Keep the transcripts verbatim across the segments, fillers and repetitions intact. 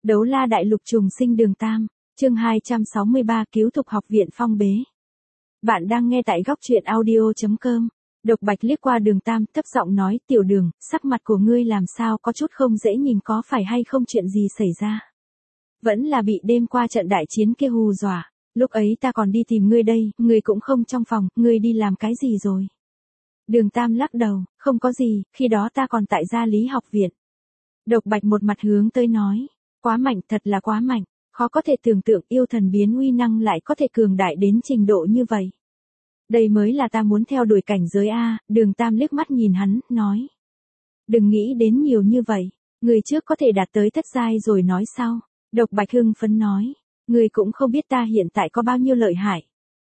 Đấu la đại lục trùng sinh đường tam, chương hai trăm sáu mươi ba cứu thục học viện phong bế. Bạn đang nghe tại góc truyện audio chấm com. Độc Bạch liếc qua đường tam, thấp giọng nói, tiểu đường, sắc mặt của ngươi làm sao có chút không dễ nhìn, có phải hay không chuyện gì xảy ra? Vẫn là bị đêm qua trận đại chiến kia hù dọa, lúc ấy ta còn đi tìm ngươi đây, ngươi cũng không trong phòng, ngươi đi làm cái gì rồi? Đường tam lắc đầu, không có gì, khi đó ta còn tại gia lý học viện. Độc Bạch một mặt hướng tới nói, quá mạnh, thật là quá mạnh, khó có thể tưởng tượng yêu thần biến uy năng lại có thể cường đại đến trình độ như vậy. Đây mới là ta muốn theo đuổi cảnh giới A. Đường tam liếc mắt nhìn hắn, nói. Đừng nghĩ đến nhiều như vậy, người trước có thể đạt tới thất giai rồi nói sau. Độc Bạch hưng phấn nói, người cũng không biết ta hiện tại có bao nhiêu lợi hại.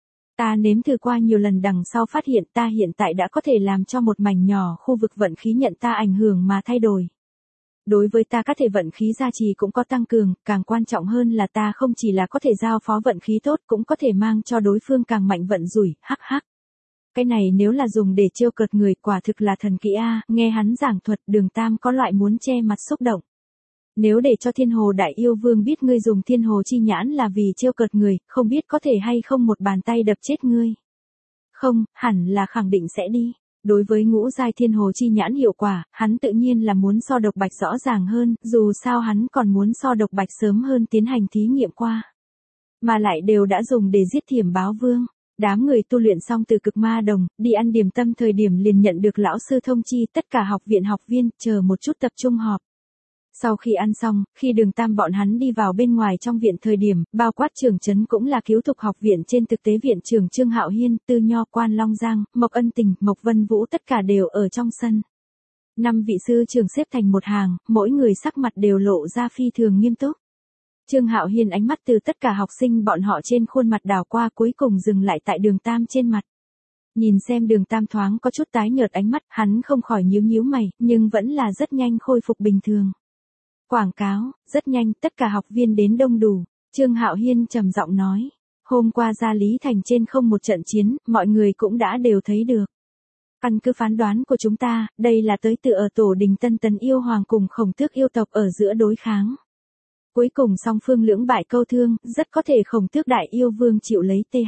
Ta nếm thử qua nhiều lần đằng sau phát hiện ta hiện tại đã có thể làm cho một mảnh nhỏ khu vực vận khí nhận ta ảnh hưởng mà thay đổi. Đối với ta các thể vận khí gia trì cũng có tăng cường, càng quan trọng hơn là ta không chỉ là có thể giao phó vận khí tốt cũng có thể mang cho đối phương càng mạnh vận rủi, hắc hắc. Cái này nếu là dùng để trêu cợt người quả thực là thần kỹ A. Nghe hắn giảng thuật, đường tam có loại muốn che mặt xúc động. Nếu để cho thiên hồ đại yêu vương biết ngươi dùng thiên hồ chi nhãn là vì trêu cợt người, không biết có thể hay không một bàn tay đập chết ngươi. Không, hẳn là khẳng định sẽ đi. Đối với ngũ giai thiên hồ chi nhãn hiệu quả, hắn tự nhiên là muốn so Độc Bạch rõ ràng hơn, dù sao hắn còn muốn so Độc Bạch sớm hơn tiến hành thí nghiệm qua. Mà lại đều đã dùng để giết Thiểm Báo Vương. Đám người tu luyện xong từ cực ma đồng, đi ăn điểm tâm thời điểm liền nhận được lão sư thông chi tất cả học viện học viên, chờ một chút tập trung họp. Sau khi ăn xong, khi đường tam bọn hắn đi vào bên ngoài trong viện thời điểm, bao quát trưởng trấn cũng là cứu thục học viện trên thực tế viện trưởng Trương Hạo Hiên, Tư Nho Quan Long Giang, Mộc Ân Tình, Mộc Vân Vũ tất cả đều ở trong sân. Năm vị sư trưởng xếp thành một hàng, mỗi người sắc mặt đều lộ ra phi thường nghiêm túc. Trương Hạo Hiên ánh mắt từ tất cả học sinh bọn họ trên khuôn mặt đảo qua cuối cùng dừng lại tại đường tam trên mặt. Nhìn xem đường tam thoáng có chút tái nhợt ánh mắt, hắn không khỏi nhíu nhíu mày, nhưng vẫn là rất nhanh khôi phục bình thường. Quảng cáo, rất nhanh, tất cả học viên đến đông đủ. Trương Hạo Hiên trầm giọng nói, hôm qua Gia Lý Thành trên không một trận chiến, mọi người cũng đã đều thấy được. Căn cứ phán đoán của chúng ta, đây là tới từ ở tổ đình Tân Tấn yêu hoàng cùng Khổng Tước yêu tộc ở giữa đối kháng. Cuối cùng song phương lưỡng bại câu thương, rất có thể Khổng Tước đại yêu vương chịu lấy th.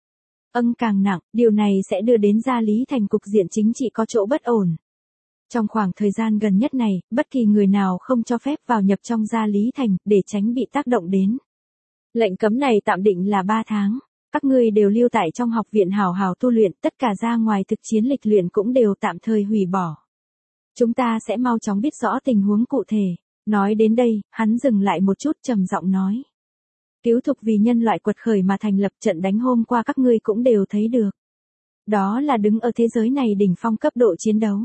Ân càng nặng, điều này sẽ đưa đến Gia Lý Thành cục diện chính trị có chỗ bất ổn. Trong khoảng thời gian gần nhất này, bất kỳ người nào không cho phép vào nhập trong Gia Lý Thành, để tránh bị tác động đến. Lệnh cấm này tạm định là ba tháng. Các ngươi đều lưu tại trong học viện hào hào tu luyện, tất cả ra ngoài thực chiến lịch luyện cũng đều tạm thời hủy bỏ. Chúng ta sẽ mau chóng biết rõ tình huống cụ thể. Nói đến đây, hắn dừng lại một chút trầm giọng nói. Cứu thục vì nhân loại quật khởi mà thành lập trận đánh hôm qua các ngươi cũng đều thấy được. Đó là đứng ở thế giới này đỉnh phong cấp độ chiến đấu.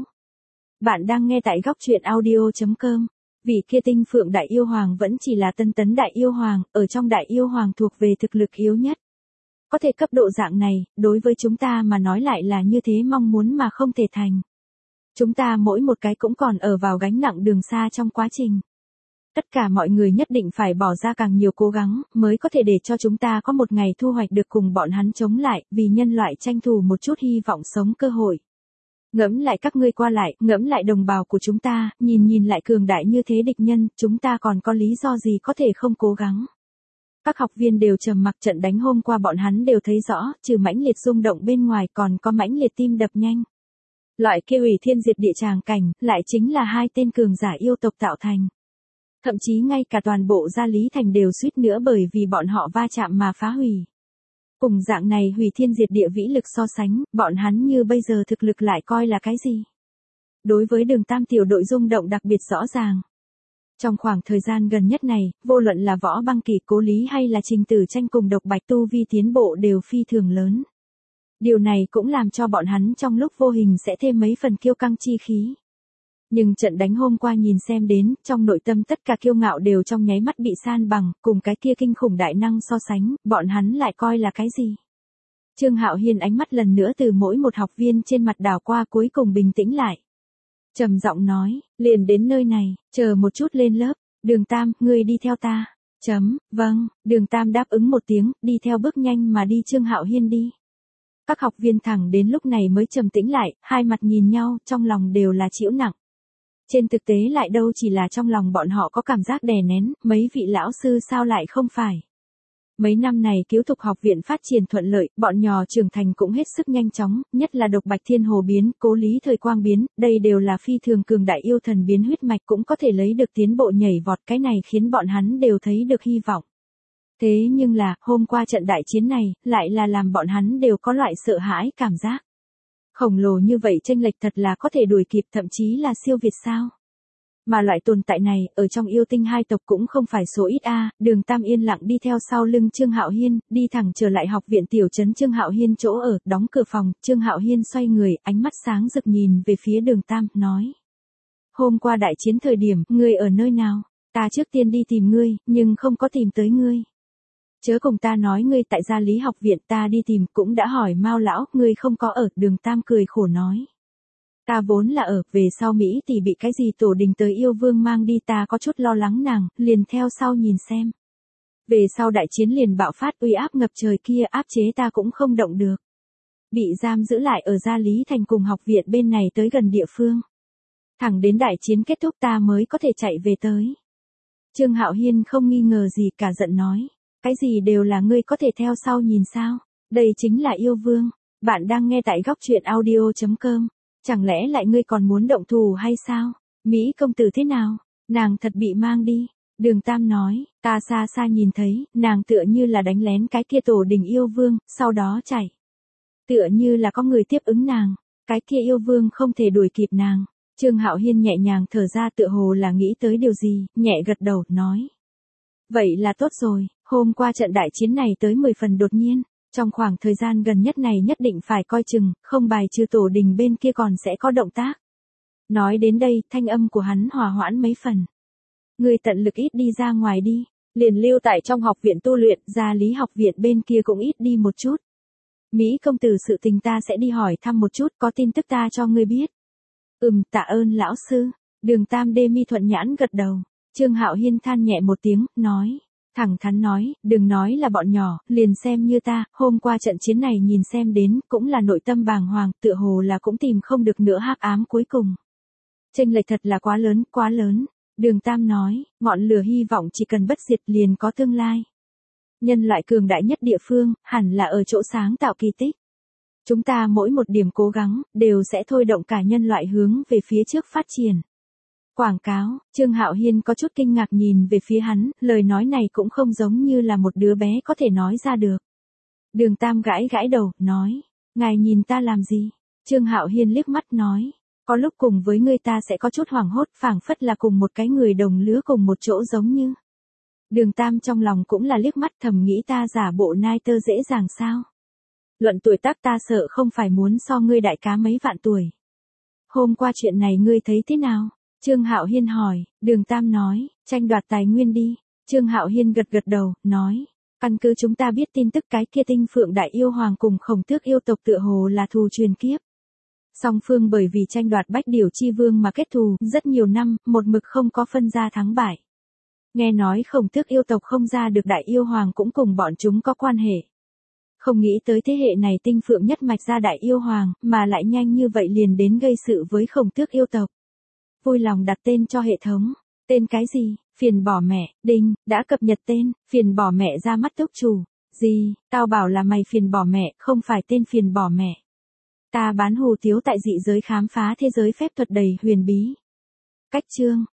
Bạn đang nghe tại góc truyện audio chấm com. Vị kia tinh phượng đại yêu hoàng vẫn chỉ là Tân Tấn đại yêu hoàng, ở trong đại yêu hoàng thuộc về thực lực yếu nhất. Có thể cấp độ dạng này, đối với chúng ta mà nói lại là như thế mong muốn mà không thể thành. Chúng ta mỗi một cái cũng còn ở vào gánh nặng đường xa trong quá trình. Tất cả mọi người nhất định phải bỏ ra càng nhiều cố gắng, mới có thể để cho chúng ta có một ngày thu hoạch được cùng bọn hắn chống lại, vì nhân loại tranh thủ một chút hy vọng sống cơ hội. Ngẫm lại các ngươi qua lại, ngẫm lại đồng bào của chúng ta, nhìn nhìn lại cường đại như thế địch nhân, chúng ta còn có lý do gì có thể không cố gắng. Các học viên đều trầm mặc, trận đánh hôm qua bọn hắn đều thấy rõ, trừ mãnh liệt rung động bên ngoài còn có mãnh liệt tim đập nhanh. Loại kia hủy thiên diệt địa tràng cảnh, lại chính là hai tên cường giả yêu tộc tạo thành. Thậm chí ngay cả toàn bộ Gia Lý Thành đều suýt nữa bởi vì bọn họ va chạm mà phá hủy. Cùng dạng này hủy thiên diệt địa vĩ lực so sánh, bọn hắn như bây giờ thực lực lại coi là cái gì? Đối với đường tam tiểu đội rung động đặc biệt rõ ràng. Trong khoảng thời gian gần nhất này, vô luận là Võ Băng Kỳ, Cố Lý hay là Trình Tử Tranh cùng Độc Bạch tu vi tiến bộ đều phi thường lớn. Điều này cũng làm cho bọn hắn trong lúc vô hình sẽ thêm mấy phần kiêu căng chi khí. Nhưng trận đánh hôm qua nhìn xem đến, trong nội tâm tất cả kiêu ngạo đều trong nháy mắt bị san bằng, cùng cái kia kinh khủng đại năng so sánh, bọn hắn lại coi là cái gì? Trương Hạo Hiên ánh mắt lần nữa từ mỗi một học viên trên mặt đảo qua cuối cùng bình tĩnh lại. Trầm giọng nói, liền đến nơi này, chờ một chút lên lớp, đường tam, ngươi đi theo ta. Chấm, vâng, đường tam đáp ứng một tiếng, đi theo bước nhanh mà đi Trương Hạo Hiên đi. Các học viên thẳng đến lúc này mới trầm tĩnh lại, hai mặt nhìn nhau, trong lòng đều là chịu nặng. Trên thực tế lại đâu chỉ là trong lòng bọn họ có cảm giác đè nén, mấy vị lão sư sao lại không phải. Mấy năm này Cứu Thục học viện phát triển thuận lợi, bọn nhỏ trưởng thành cũng hết sức nhanh chóng, nhất là Độc Bạch Thiên Hồ biến, Cố Lý Thời Quang biến, đây đều là phi thường cường đại yêu thần biến huyết mạch cũng có thể lấy được tiến bộ nhảy vọt, cái này khiến bọn hắn đều thấy được hy vọng. Thế nhưng là, hôm qua trận đại chiến này, lại là làm bọn hắn đều có loại sợ hãi cảm giác. Khổng lồ như vậy chênh lệch thật là có thể đuổi kịp, thậm chí là siêu việt sao. Mà loại tồn tại này, ở trong yêu tinh hai tộc cũng không phải số ít a. Đường Tam yên lặng đi theo sau lưng Trương Hạo Hiên, đi thẳng trở lại học viện tiểu trấn Trương Hạo Hiên chỗ ở, đóng cửa phòng, Trương Hạo Hiên xoay người, ánh mắt sáng rực nhìn về phía Đường Tam, nói. Hôm qua đại chiến thời điểm, ngươi ở nơi nào? Ta trước tiên đi tìm ngươi, nhưng không có tìm tới ngươi. Chớ cùng ta nói ngươi tại Gia Lý học viện, ta đi tìm, cũng đã hỏi Mao lão, ngươi không có ở, Đường Tam cười khổ nói. Ta vốn là ở, về sau Mỹ tỷ bị cái gì tổ đình tới yêu vương mang đi, ta có chút lo lắng nàng, liền theo sau nhìn xem. Về sau đại chiến liền bạo phát, uy áp ngập trời kia, áp chế ta cũng không động được. Bị giam giữ lại ở Gia Lý thành cùng học viện bên này tới gần địa phương. Thẳng đến đại chiến kết thúc ta mới có thể chạy về tới. Trương Hạo Hiên không nghi ngờ gì cả, giận nói. Cái gì đều là ngươi có thể theo sau nhìn sao? Đây chính là yêu vương. Bạn đang nghe tại góc truyện audio chấm com. Chẳng lẽ lại ngươi còn muốn động thủ hay sao? Mỹ công tử thế nào? Nàng thật bị mang đi. Đường Tam nói, ta xa xa nhìn thấy, nàng tựa như là đánh lén cái kia tổ đình yêu vương, sau đó chạy. Tựa như là có người tiếp ứng nàng, cái kia yêu vương không thể đuổi kịp nàng. Trương Hạo Hiên nhẹ nhàng thở ra, tựa hồ là nghĩ tới điều gì, nhẹ gật đầu, nói. Vậy là tốt rồi, hôm qua trận đại chiến này tới mười phần đột nhiên. Trong khoảng thời gian gần nhất này nhất định phải coi chừng, không bài trừ tổ đình bên kia còn sẽ có động tác. Nói đến đây, thanh âm của hắn hòa hoãn mấy phần. Người tận lực ít đi ra ngoài đi, liền lưu tại trong học viện tu luyện, Gia Lý học viện bên kia cũng ít đi một chút. Mỹ công tử sự tình ta sẽ đi hỏi thăm một chút, có tin tức ta cho ngươi biết. Ừm, tạ ơn lão sư. Đường Tam đê mi thuận nhãn gật đầu. Trương Hạo Hiên than nhẹ một tiếng, nói. Thẳng thắn nói, đừng nói là bọn nhỏ, liền xem như ta, hôm qua trận chiến này nhìn xem đến, cũng là nội tâm bàng hoàng, tựa hồ là cũng tìm không được nữa hắc ám cuối cùng. Chênh lệch thật là quá lớn, quá lớn. Đường Tam nói, ngọn lửa hy vọng chỉ cần bất diệt liền có tương lai. Nhân loại cường đại nhất địa phương, hẳn là ở chỗ sáng tạo kỳ tích. Chúng ta mỗi một điểm cố gắng, đều sẽ thôi động cả nhân loại hướng về phía trước phát triển. Quảng cáo, Trương Hạo Hiên có chút kinh ngạc nhìn về phía hắn, lời nói này cũng không giống như là một đứa bé có thể nói ra được. Đường Tam gãi gãi đầu, nói, ngài nhìn ta làm gì? Trương Hạo Hiên liếc mắt nói, có lúc cùng với ngươi ta sẽ có chút hoảng hốt, phảng phất là cùng một cái người đồng lứa cùng một chỗ giống như. Đường Tam trong lòng cũng là liếc mắt thầm nghĩ ta giả bộ nai tơ dễ dàng sao? Luận tuổi tác ta sợ không phải muốn so ngươi đại cá mấy vạn tuổi. Hôm qua chuyện này ngươi thấy thế nào? Trương Hạo Hiên hỏi, Đường Tam nói, tranh đoạt tài nguyên đi. Trương Hạo Hiên gật gật đầu, nói, căn cứ chúng ta biết tin tức cái kia tinh phượng đại yêu hoàng cùng Khổng Tước yêu tộc tựa hồ là thù truyền kiếp. Song phương bởi vì tranh đoạt Bách Điểu Chi Vương mà kết thù, rất nhiều năm, một mực không có phân ra thắng bại. Nghe nói Khổng Tước yêu tộc không ra được đại yêu hoàng cũng cùng bọn chúng có quan hệ. Không nghĩ tới thế hệ này tinh phượng nhất mạch ra đại yêu hoàng, mà lại nhanh như vậy liền đến gây sự với Khổng Tước yêu tộc. Vui lòng đặt tên cho hệ thống. Tên cái gì? Phiền bỏ mẹ. Đinh, đã cập nhật tên. Phiền bỏ mẹ ra mắt túc chủ. Gì? Tao bảo là mày phiền bỏ mẹ, không phải tên phiền bỏ mẹ. Ta bán hủ tiếu tại dị giới khám phá thế giới phép thuật đầy huyền bí. Cách chương.